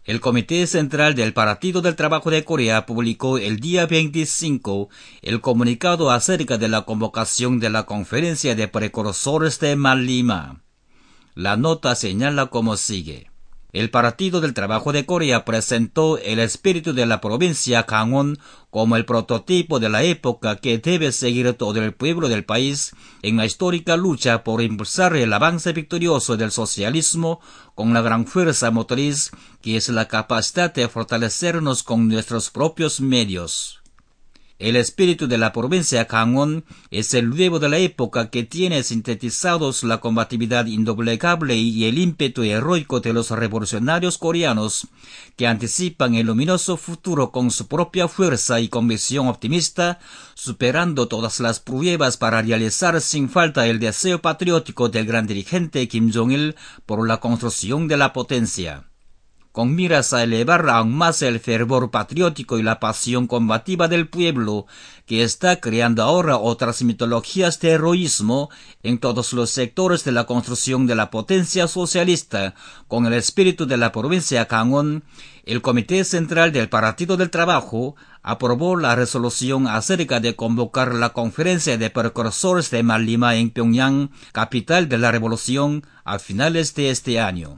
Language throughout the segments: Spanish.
El Comité Central del Partido del Trabajo de Corea publicó el día 25 el comunicado acerca de la convocación de la Conferencia de Precursores de Manlima. La nota señala como sigue. El Partido del Trabajo de Corea presentó el espíritu de la provincia Gangwon como el prototipo de la época que debe seguir todo el pueblo del país en la histórica lucha por impulsar el avance victorioso del socialismo con la gran fuerza motriz que es la capacidad de fortalecernos con nuestros propios medios. El espíritu de la provincia Gangwon es el nuevo de la época que tiene sintetizados la combatividad indoblegable y el ímpetu heroico de los revolucionarios coreanos que anticipan el luminoso futuro con su propia fuerza y convicción optimista, superando todas las pruebas para realizar sin falta el deseo patriótico del gran dirigente Kim Jong-il por la construcción de la potencia. Con miras a elevar aún más el fervor patriótico y la pasión combativa del pueblo, que está creando ahora otras mitologías de heroísmo en todos los sectores de la construcción de la potencia socialista, con el espíritu de la provincia Gangwon, el Comité Central del Partido del Trabajo aprobó la resolución acerca de convocar la Conferencia de Precursores de Manlima en Pyongyang, capital de la revolución, a finales de este año.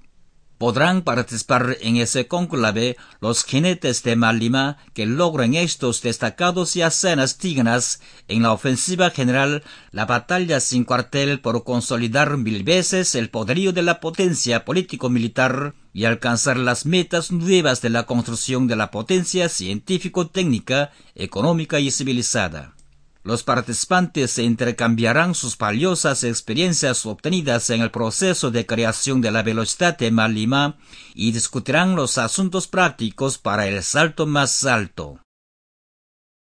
Podrán participar en ese cónclave los jinetes de Manlima que logren estos destacados y hazañas dignas en la ofensiva general, la batalla sin cuartel por consolidar 1000 veces el poderío de la potencia político-militar y alcanzar las metas nuevas de la construcción de la potencia científico-técnica, económica y civilizada. Los participantes se intercambiarán sus valiosas experiencias obtenidas en el proceso de creación de la velocidad de Manlima y discutirán los asuntos prácticos para el salto más alto.